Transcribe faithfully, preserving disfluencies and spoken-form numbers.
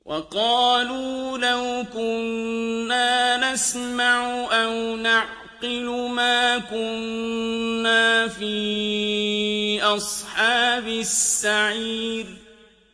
وقالوا لو كنا نسمع أو نعقل ما كنا في أصحاب السعير